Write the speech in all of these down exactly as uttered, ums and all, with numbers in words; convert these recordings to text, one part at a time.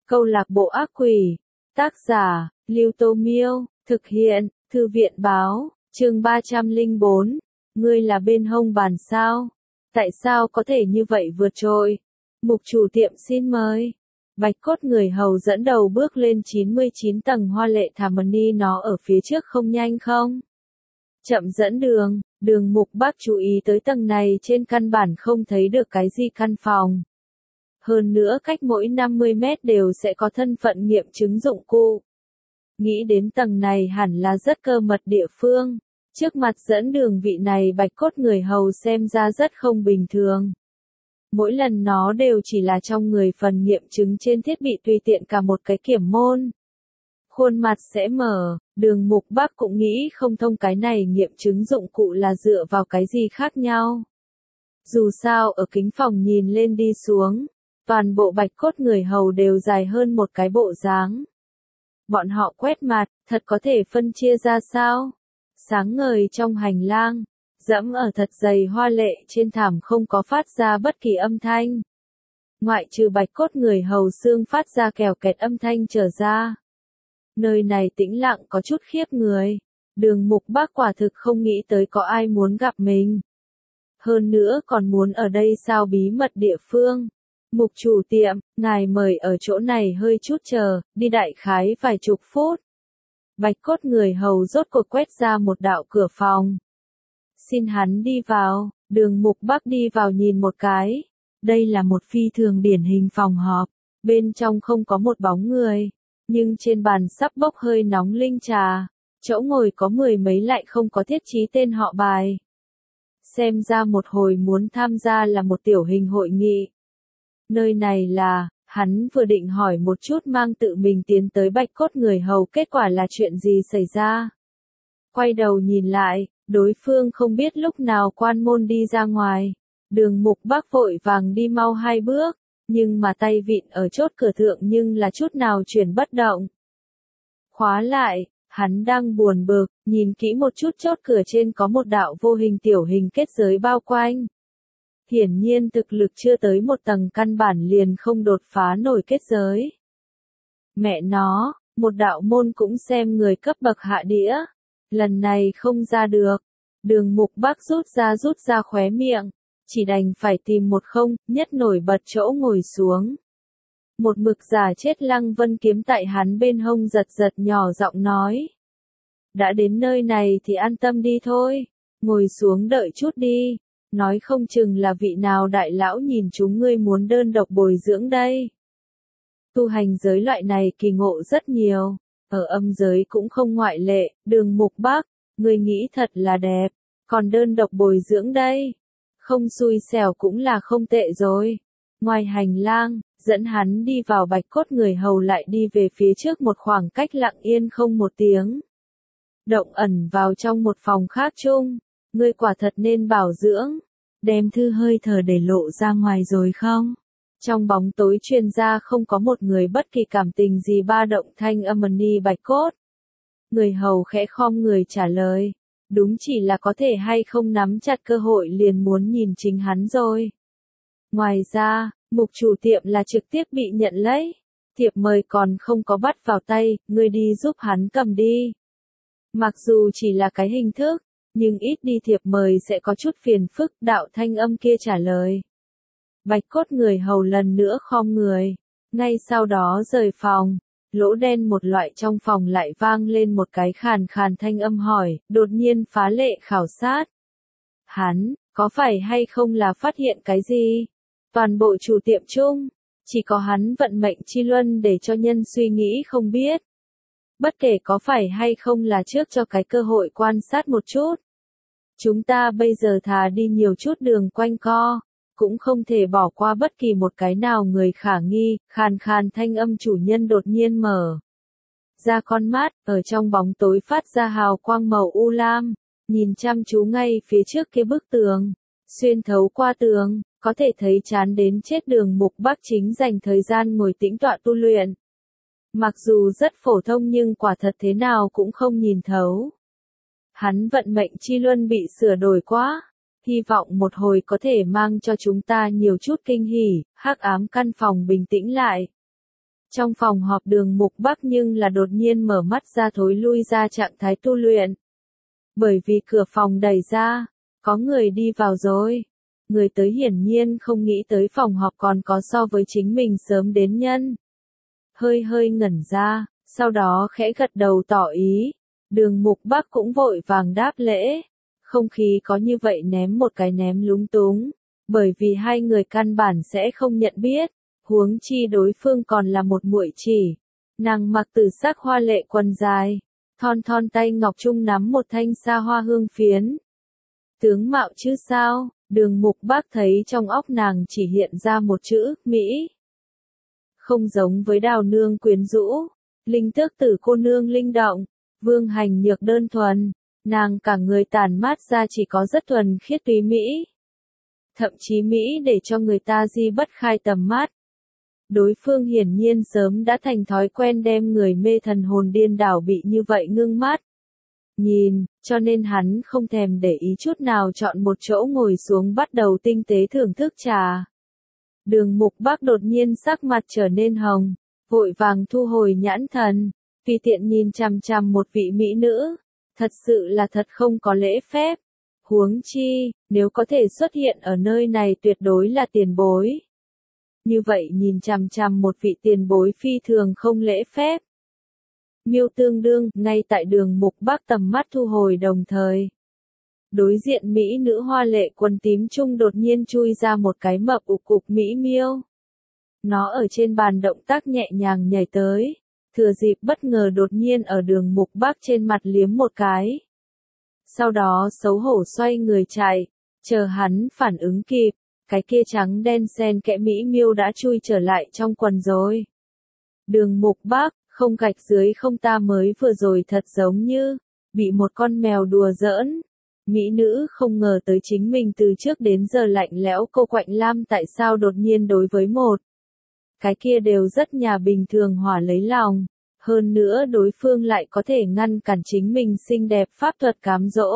Câu lạc bộ ác quỷ. Tác giả, Lưu Tô Miêu. Thực hiện, Thư viện Báo. Chương ba trăm lẻ bốn. Ngươi là bên hông bàn sao? Tại sao có thể như vậy vượt trội? Mục chủ tiệm xin mời. Bạch cốt người hầu dẫn đầu bước lên chín mươi chín tầng hoa lệ thảm ni, nó ở phía trước không nhanh không? Chậm dẫn đường, Đường Mục Bác chú ý tới tầng này trên căn bản không thấy được cái gì căn phòng. Hơn nữa cách mỗi năm mươi mét đều sẽ có thân phận nghiệm chứng dụng cụ. Nghĩ đến tầng này hẳn là rất cơ mật địa phương. Trước mặt dẫn đường vị này bạch cốt người hầu xem ra rất không bình thường. Mỗi lần nó đều chỉ là trong người phần nghiệm chứng trên thiết bị tùy tiện cả một cái kiểm môn. Khuôn mặt sẽ mở, Đường Mục Bác cũng nghĩ không thông cái này nghiệm chứng dụng cụ là dựa vào cái gì khác nhau. Dù sao ở kính phòng nhìn lên đi xuống, toàn bộ bạch cốt người hầu đều dài hơn một cái bộ dáng. Bọn họ quét mặt, thật có thể phân chia ra sao? Sáng ngời trong hành lang, dẫm ở thật dày hoa lệ trên thảm không có phát ra bất kỳ âm thanh. Ngoại trừ bạch cốt người hầu xương phát ra kèo kẹt âm thanh trở ra. Nơi này tĩnh lặng có chút khiếp người. Đường Mục Bác quả thực không nghĩ tới có ai muốn gặp mình. Hơn nữa còn muốn ở đây sao bí mật địa phương. Mục chủ tiệm, ngài mời ở chỗ này hơi chút chờ, đi đại khái vài chục phút. Bạch cốt người hầu rốt cuộc quét ra một đạo cửa phòng. Xin hắn đi vào. Đường Mục Bác đi vào nhìn một cái. Đây là một phi thường điển hình phòng họp. Bên trong không có một bóng người. Nhưng trên bàn sắp bốc hơi nóng linh trà. Chỗ ngồi có mười mấy lại không có thiết trí tên họ bài. Xem ra một hồi muốn tham gia là một tiểu hình hội nghị. Nơi này là, hắn vừa định hỏi một chút mang tự mình tiến tới bạch cốt người hầu kết quả là chuyện gì xảy ra. Quay đầu nhìn lại, đối phương không biết lúc nào quan môn đi ra ngoài. Đường Mục Bác vội vàng đi mau hai bước, nhưng mà tay vịn ở chốt cửa thượng nhưng là chút nào chuyển bất động. Khóa lại, hắn đang buồn bực, nhìn kỹ một chút chốt cửa trên có một đạo vô hình tiểu hình kết giới bao quanh. Hiển nhiên thực lực chưa tới một tầng căn bản liền không đột phá nổi kết giới. Mẹ nó, một đạo môn cũng xem người cấp bậc hạ đĩa. Lần này không ra được. Đường Mục Bác rút ra rút ra khóe miệng. Chỉ đành phải tìm một không, nhất nổi bật chỗ ngồi xuống. Một mực giả chết Lăng Vân Kiếm tại hắn bên hông giật giật nhỏ giọng nói. Đã đến nơi này thì an tâm đi thôi. Ngồi xuống đợi chút đi. Nói không chừng là vị nào đại lão nhìn chúng ngươi muốn đơn độc bồi dưỡng đây. Tu hành giới loại này kỳ ngộ rất nhiều, ở âm giới cũng không ngoại lệ. Đường Mục Bác, ngươi nghĩ thật là đẹp, còn đơn độc bồi dưỡng đây. Không xui xẻo cũng là không tệ rồi. Ngoài hành lang, dẫn hắn đi vào bạch cốt người hầu lại đi về phía trước một khoảng cách lặng yên không một tiếng. Động ẩn vào trong một phòng khác chung. Ngươi quả thật nên bảo dưỡng. Đem thư hơi thở để lộ ra ngoài rồi không? Trong bóng tối truyền ra không có một người bất kỳ cảm tình gì ba động thanh âm ni bạch cốt. Người hầu khẽ khom người trả lời. Đúng chỉ là có thể hay không nắm chặt cơ hội liền muốn nhìn chính hắn rồi. Ngoài ra, mục chủ tiệm là trực tiếp bị nhận lấy. Thiệp mời còn không có bắt vào tay, ngươi đi giúp hắn cầm đi. Mặc dù chỉ là cái hình thức, nhưng ít đi thiệp mời sẽ có chút phiền phức, đạo thanh âm kia trả lời. Bạch cốt người hầu lần nữa khom người. Ngay sau đó rời phòng, lỗ đen một loại trong phòng lại vang lên một cái khàn khàn thanh âm hỏi, đột nhiên phá lệ khảo sát. Hắn, có phải hay không là phát hiện cái gì? Toàn bộ chủ tiệm chung, chỉ có hắn vận mệnh chi luân để cho nhân suy nghĩ không biết. Bất kể có phải hay không là trước cho cái cơ hội quan sát một chút. Chúng ta bây giờ thà đi nhiều chút đường quanh co, cũng không thể bỏ qua bất kỳ một cái nào người khả nghi. Khàn khàn thanh âm chủ nhân đột nhiên mở ra con mắt, ở trong bóng tối phát ra hào quang màu u lam, nhìn chăm chú ngay phía trước kia bức tường, xuyên thấu qua tường, có thể thấy chán đến chết Đường Mục Bác chính dành thời gian ngồi tĩnh tọa tu luyện. Mặc dù rất phổ thông nhưng quả thật thế nào cũng không nhìn thấu. Hắn vận mệnh chi luân bị sửa đổi quá, hy vọng một hồi có thể mang cho chúng ta nhiều chút kinh hỉ. Hắc ám căn phòng bình tĩnh lại. Trong phòng họp Đường Mục Bắc nhưng là đột nhiên mở mắt ra thối lui ra trạng thái tu luyện. Bởi vì cửa phòng đẩy ra, có người đi vào rồi. Người tới hiển nhiên không nghĩ tới phòng họp còn có so với chính mình sớm đến nhân. Hơi hơi ngẩn ra, sau đó khẽ gật đầu tỏ ý. Đường Mục Bắc cũng vội vàng đáp lễ. Không khí có như vậy ném một cái ném lúng túng. Bởi vì hai người căn bản sẽ không nhận biết. Huống chi đối phương còn là một muội chỉ. Nàng mặc tử sắc hoa lệ quần dài. Thon thon tay ngọc trung nắm một thanh sa hoa hương phiến. Tướng mạo chứ sao, Đường Mục Bắc thấy trong óc nàng chỉ hiện ra một chữ, Mỹ. Không giống với Đào nương quyến rũ, Linh Tước Tử cô nương linh động, Vương Hành nhược đơn thuần, nàng cả người tản mát ra chỉ có rất thuần khiết túy Mỹ. Thậm chí Mỹ để cho người ta di bất khai tầm mắt. Đối phương hiển nhiên sớm đã thành thói quen đem người mê thần hồn điên đảo bị như vậy ngưng mắt. Nhìn, cho nên hắn không thèm để ý chút nào chọn một chỗ ngồi xuống bắt đầu tinh tế thưởng thức trà. Đường Mục Bắc đột nhiên sắc mặt trở nên hồng, vội vàng thu hồi nhãn thần, vì tiện nhìn chằm chằm một vị mỹ nữ, thật sự là thật không có lễ phép. Huống chi, nếu có thể xuất hiện ở nơi này tuyệt đối là tiền bối. Như vậy nhìn chằm chằm một vị tiền bối phi thường không lễ phép. Miêu tương đương, ngay tại Đường Mục Bắc tầm mắt thu hồi đồng thời. Đối diện mỹ nữ hoa lệ quần tím trung đột nhiên chui ra một cái mập ục cục mỹ miêu. Nó ở trên bàn động tác nhẹ nhàng nhảy tới, thừa dịp bất ngờ đột nhiên ở Đường Mục Bắc trên mặt liếm một cái. Sau đó xấu hổ xoay người chạy, chờ hắn phản ứng kịp, cái kia trắng đen xen kẽ mỹ miêu đã chui trở lại trong quần rồi. Đường Mục Bắc, không gạch dưới không ta mới vừa rồi thật giống như bị một con mèo đùa giỡn. Mỹ nữ không ngờ tới chính mình từ trước đến giờ lạnh lẽo cô quạnh lam tại sao đột nhiên đối với một cái kia đều rất nhà bình thường hỏa lấy lòng. Hơn nữa đối phương lại có thể ngăn cản chính mình xinh đẹp pháp thuật cám dỗ.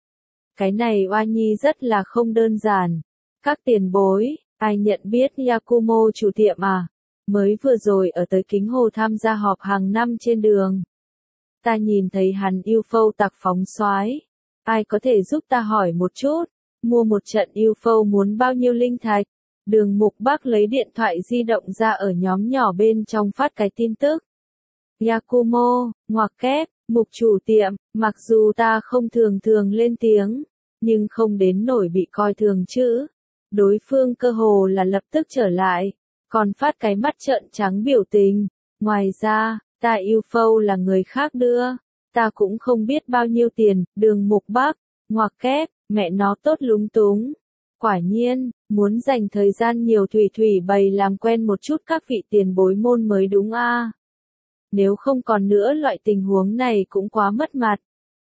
Cái này oa nhi rất là không đơn giản. Các tiền bối, ai nhận biết Yakumo chủ tiệm à? Mới vừa rồi ở tới Kính Hồ tham gia họp hàng năm trên đường. Ta nhìn thấy hắn yêu phâu tặc phóng soái. Ai có thể giúp ta hỏi một chút, mua một trận yêu phâu muốn bao nhiêu linh thạch? Đường Mục Bắc lấy điện thoại di động ra ở nhóm nhỏ bên trong phát cái tin tức. Yakumo, ngoặc kép, mục chủ tiệm, mặc dù ta không thường thường lên tiếng, nhưng không đến nổi bị coi thường chứ. Đối phương cơ hồ là lập tức trở lại, còn phát cái mắt trợn trắng biểu tình. Ngoài ra, ta yêu phâu là người khác đưa, ta cũng không biết bao nhiêu tiền. Đường Mục Bắc, ngoặc kép, mẹ nó tốt lúng túng. Quả nhiên, muốn dành thời gian nhiều thủy thủy bày làm quen một chút các vị tiền bối môn mới đúng a. À. Nếu không còn nữa loại tình huống này cũng quá mất mặt.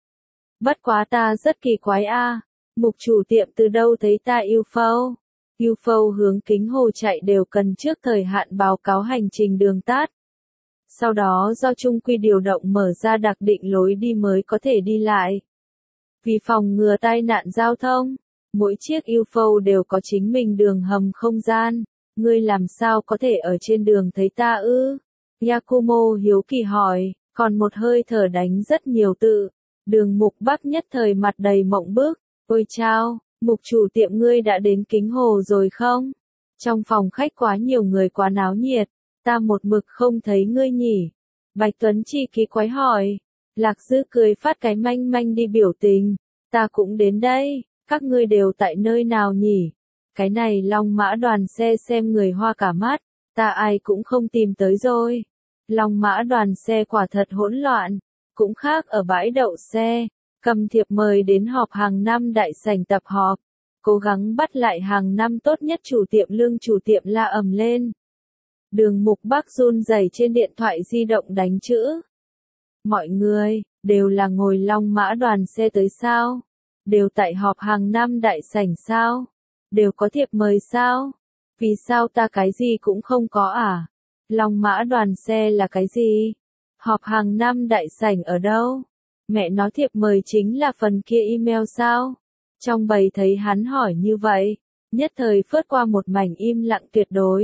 Bất quá ta rất kỳ quái a. À. Mục chủ tiệm từ đâu thấy ta yêu phâu? Yêu phâu hướng Kính Hồ chạy đều cần trước thời hạn báo cáo hành trình đường tắt. Sau đó do trung quy điều động mở ra đặc định lối đi mới có thể đi lại. Vì phòng ngừa tai nạn giao thông, mỗi chiếc yêu phâu đều có chính mình đường hầm không gian. Ngươi làm sao có thể ở trên đường thấy ta ư? Yakumo hiếu kỳ hỏi, còn một hơi thở đánh rất nhiều tự. Đường Mục Bắc nhất thời mặt đầy mộng bức. Ôi chao, mục chủ tiệm ngươi đã đến Kính Hồ rồi không? Trong phòng khách quá nhiều người quá náo nhiệt, ta một mực không thấy ngươi nhỉ? Bạch Tuấn Chi kỳ quái hỏi. Lạc Dư cười phát cái manh manh đi biểu tình. Ta cũng đến đây, các ngươi đều tại nơi nào nhỉ? Cái này Long Mã đoàn xe xem người hoa cả mắt, ta ai cũng không tìm tới rồi. Long Mã đoàn xe quả thật hỗn loạn, cũng khác ở bãi đậu xe. Cầm thiệp mời đến họp hàng năm đại sảnh tập họp, cố gắng bắt lại hàng năm tốt nhất chủ tiệm Lương chủ tiệm la ầm lên. Đường Mục Bắc run rẩy trên điện thoại di động đánh chữ. Mọi người, đều là ngồi Long Mã đoàn xe tới sao? Đều tại họp hàng năm đại sảnh sao? Đều có thiệp mời sao? Vì sao ta cái gì cũng không có à? Long Mã đoàn xe là cái gì? Họp hàng năm đại sảnh ở đâu? Mẹ nó thiệp mời chính là phần kia email sao? Trong bầy thấy hắn hỏi như vậy, nhất thời phớt qua một mảnh im lặng tuyệt đối.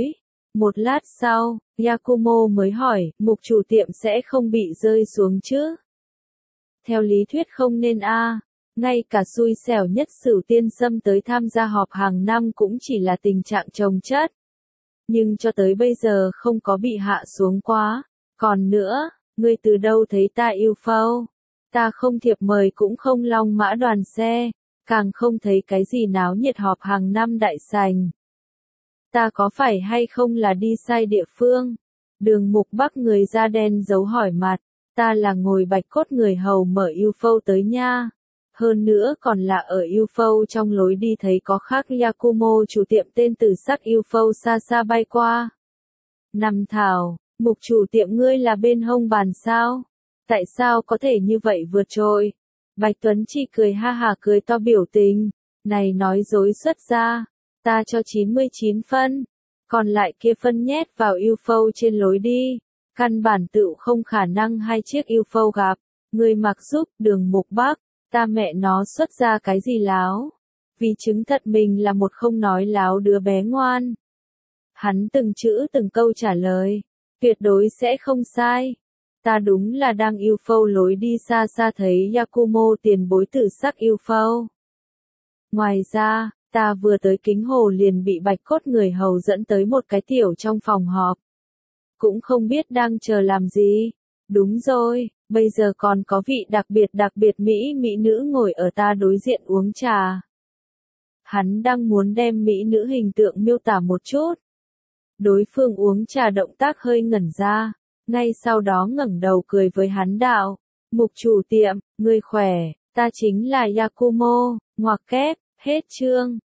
Một lát sau, Yakumo mới hỏi, mục chủ tiệm sẽ không bị rơi xuống chứ? Theo lý thuyết không nên a. Ngay cả xui xẻo nhất Sửu Tiên Sâm tới tham gia họp hàng năm cũng chỉ là tình trạng chồng chất. Nhưng cho tới bây giờ không có bị hạ xuống quá. Còn nữa, ngươi từ đâu thấy ta yêu phâu? Ta không thiệp mời cũng không long mã đoàn xe, càng không thấy cái gì náo nhiệt họp hàng năm đại sành. Ta có phải hay không là đi sai địa phương? Đường Mục Bắc người da đen giấu hỏi mặt, ta là ngồi bạch cốt người hầu mở yêu phâu tới nha. Hơn nữa còn là ở yêu phâu trong lối đi thấy có khác Yakumo chủ tiệm tên Tử Sắc yêu phâu xa xa bay qua. Nằm thảo, mục chủ tiệm ngươi là bên hông bàn sao? Tại sao có thể như vậy vượt trội? Bạch Tuấn Chi cười ha hà cười to biểu tình, này nói dối xuất ra, ta cho chín mươi chín phân, còn lại kia phân nhét vào yêu phâu trên lối đi, căn bản tựu không khả năng hai chiếc yêu phâu gặp, người mặc giúp Đường Mục Bắc, ta mẹ nó xuất ra cái gì láo, vì chứng thật mình là một không nói láo đứa bé ngoan. Hắn từng chữ từng câu trả lời, tuyệt đối sẽ không sai. Ta đúng là đang yêu phâu lối đi xa xa thấy Yakumo tiền bối Tử Sắc yêu phâu. Ngoài ra, ta vừa tới Kính Hồ liền bị bạch cốt người hầu dẫn tới một cái tiểu trong phòng họp. Cũng không biết đang chờ làm gì. Đúng rồi, bây giờ còn có vị đặc biệt đặc biệt Mỹ Mỹ nữ ngồi ở ta đối diện uống trà. Hắn đang muốn đem Mỹ nữ hình tượng miêu tả một chút. Đối phương uống trà động tác hơi ngẩn ra. Ngay sau đó ngẩng đầu cười với hắn đạo, mục chủ tiệm, ngươi khỏe, ta chính là Yakumo, ngoặc kép, hết chương.